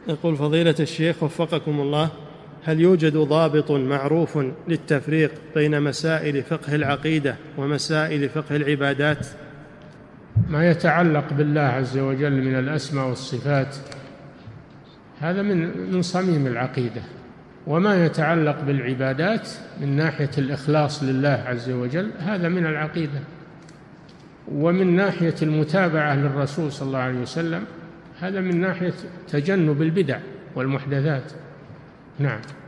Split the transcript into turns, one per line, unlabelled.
يقول فضيلة الشيخ وفقكم الله، هل يوجد ضابط معروف للتفريق بين مسائل فقه العقيدة ومسائل فقه العبادات؟
ما يتعلق بالله عز وجل من الأسماء والصفات هذا من صميم العقيدة، وما يتعلق بالعبادات من ناحية الإخلاص لله عز وجل هذا من العقيدة، ومن ناحية المتابعة للرسول صلى الله عليه وسلم هذا من ناحية تجنب البدع والمحدثات. نعم.